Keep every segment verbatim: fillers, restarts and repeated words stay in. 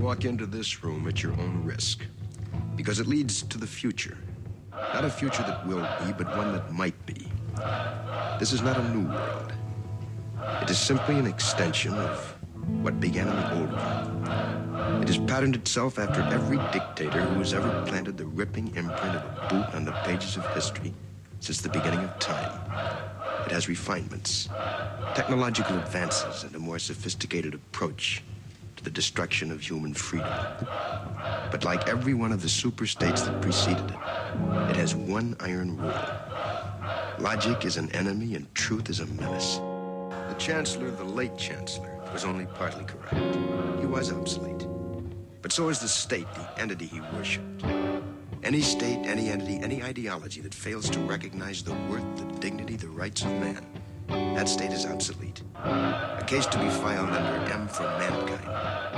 walk into this room at your own risk, because it leads to the future. Not a future that will be, but one that might be. This is not a new world. It is simply an extension of what began in the old one. It has patterned itself after every dictator who has ever planted the ripping imprint of a boot on the pages of history since the beginning of time. It has refinements, technological advances, and a more sophisticated approach to the destruction of human freedom. But like every one of the super-states that preceded it, it has one iron rule. Logic is an enemy and truth is a menace. The Chancellor, the late Chancellor, was only partly correct. He was obsolete. But so is the state, the entity he worshipped. Any state, any entity, any ideology that fails to recognize the worth, the dignity, the rights of man, that state is obsolete. A case to be filed under M for Mankind.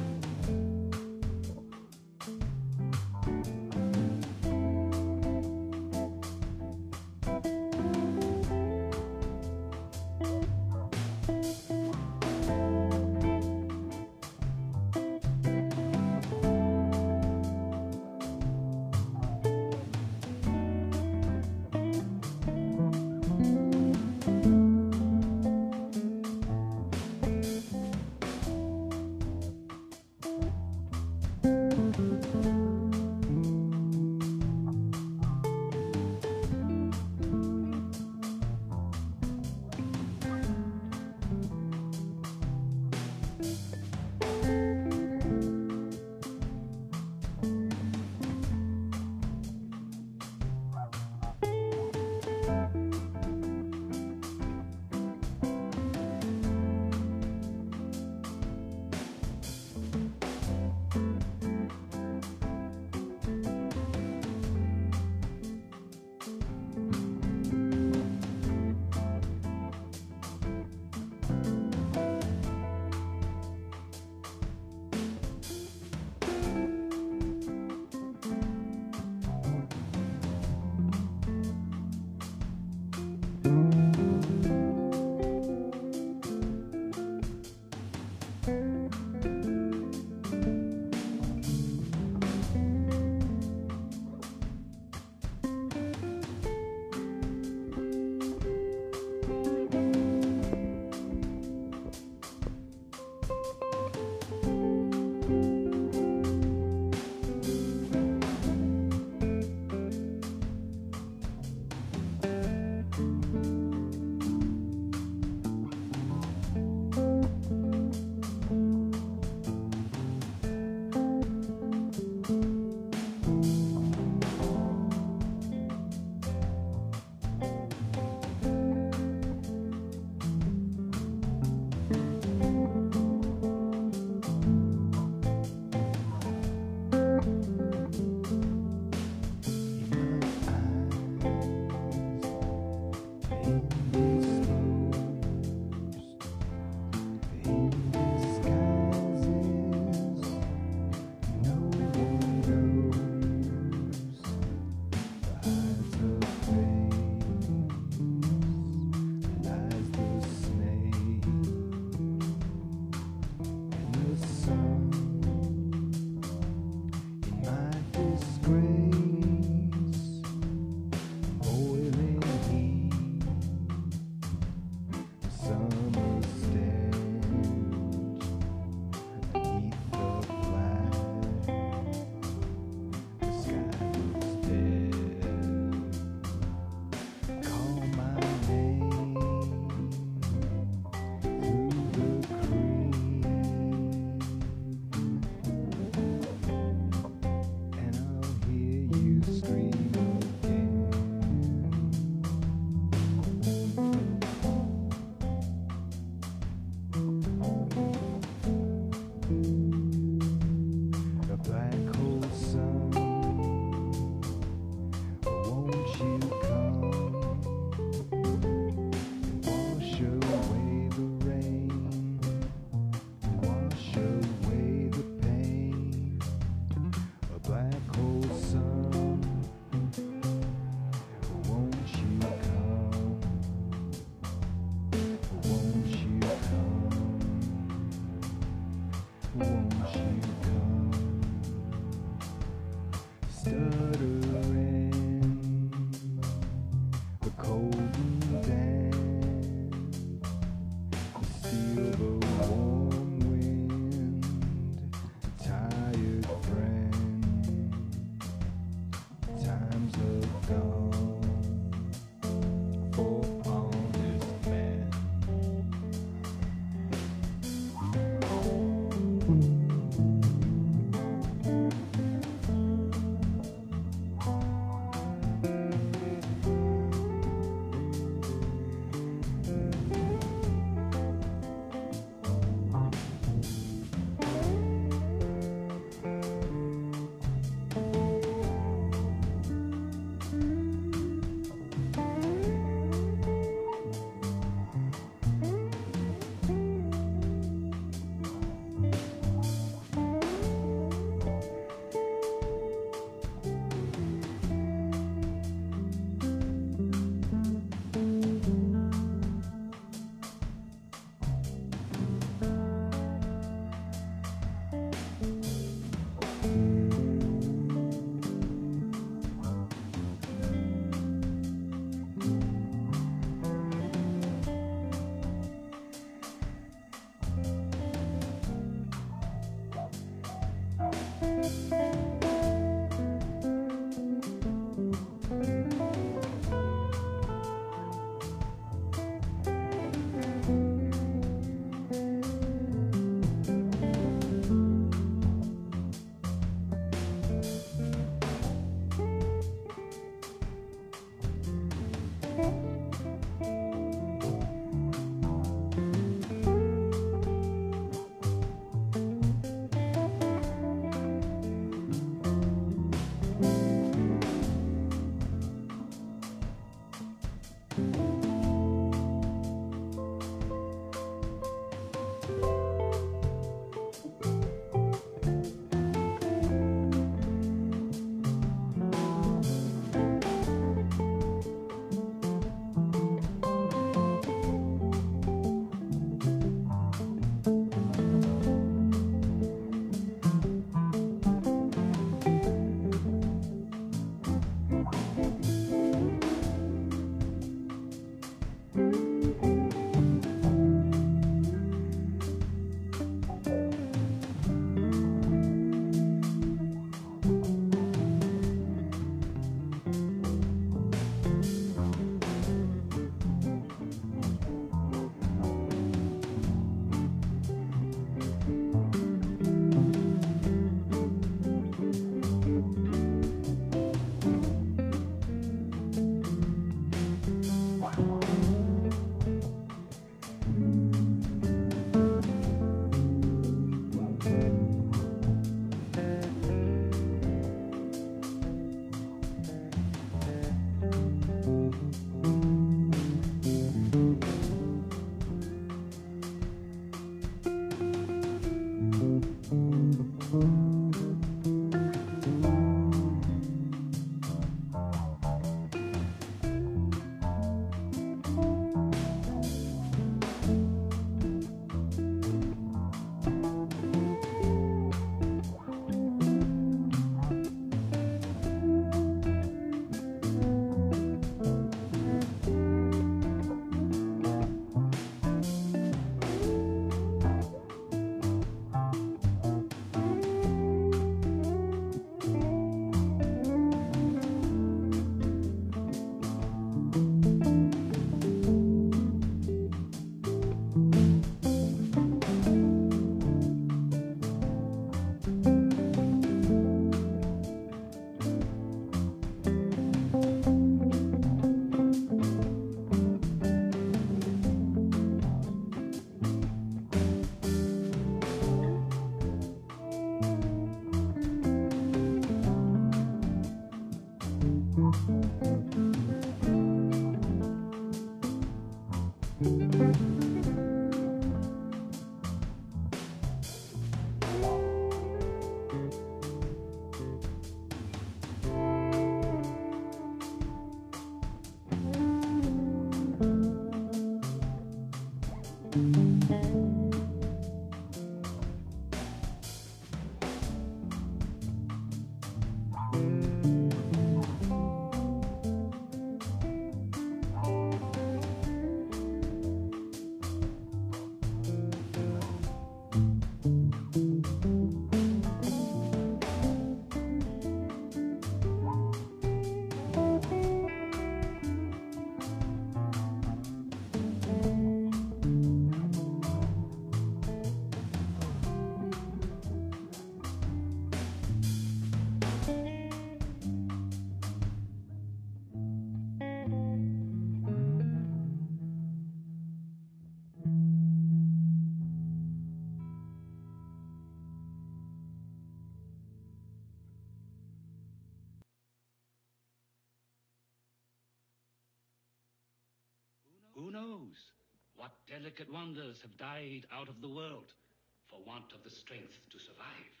What delicate wonders have died out of the world for want of the strength to survive?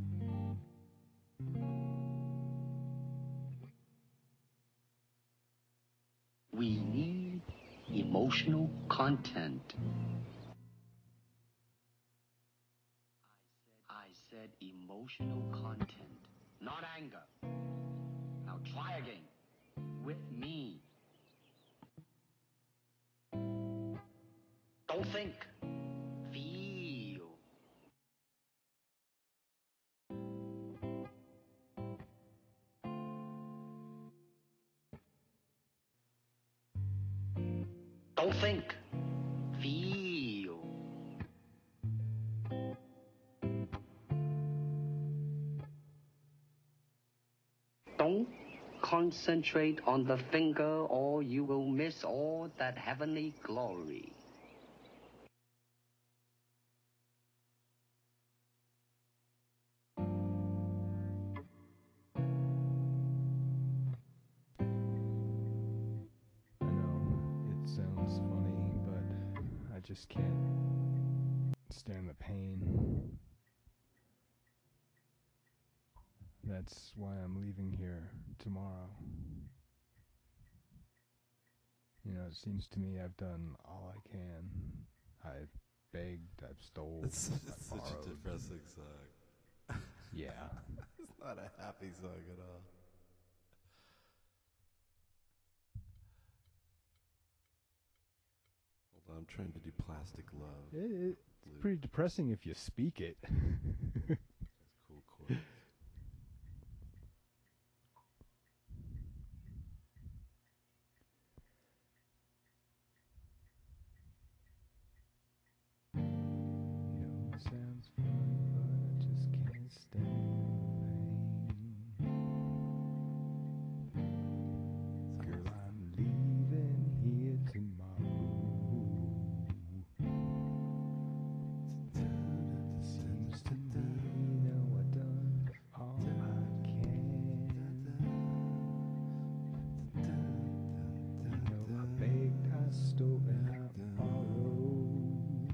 We need emotional content. I said, I said emotional content, not anger. Now try again with me. Don't think. Feel. Don't think. Feel. Don't concentrate on the finger or you will miss all that heavenly glory. Sounds funny, but I just can't stand the pain. That's why I'm leaving here tomorrow. You know, it seems to me I've done all I can. I've begged, I've stole, It's, it's I've such borrowed. a depressing song. Yeah. It's not a happy song at all. Hold on, I'm trying to do Plastic Love. It, it's pretty depressing if you speak it. That's cool chords. You know, it sounds fun, but I just can't stand the pain. Girl, I'm leaving here tomorrow. Seems to me now I've done all I can. You know, I begged, I stole, and I borrowed.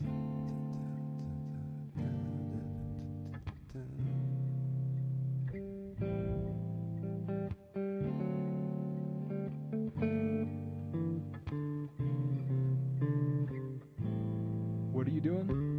What are you doing?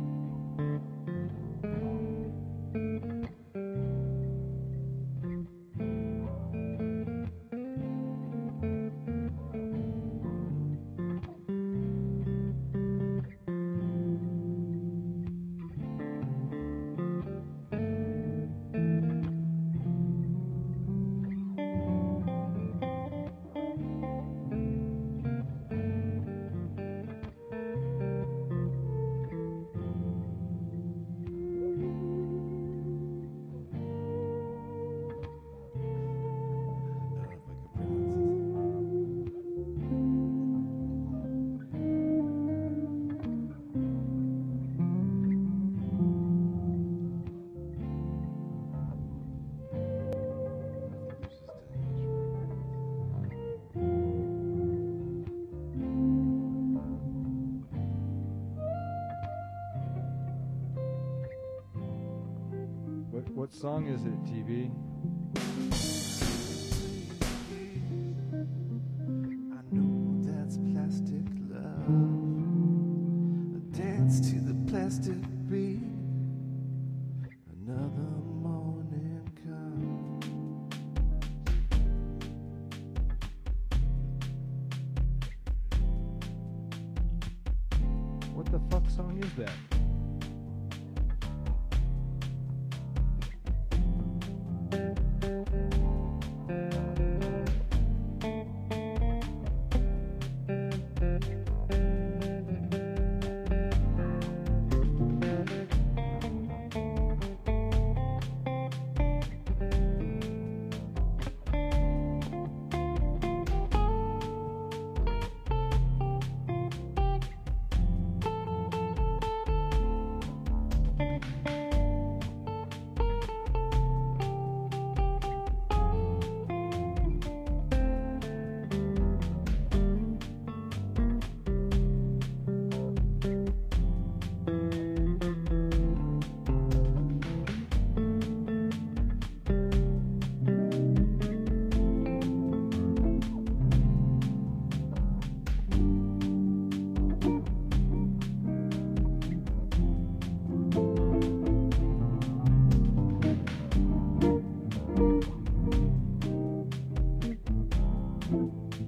What what song is it, T V? I know that's plastic love. I dance to the plastic beat. Another morning comes. What the fuck song is that?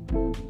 Thank